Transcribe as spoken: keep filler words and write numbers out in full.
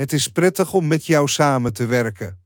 Het is prettig om met jou samen te werken.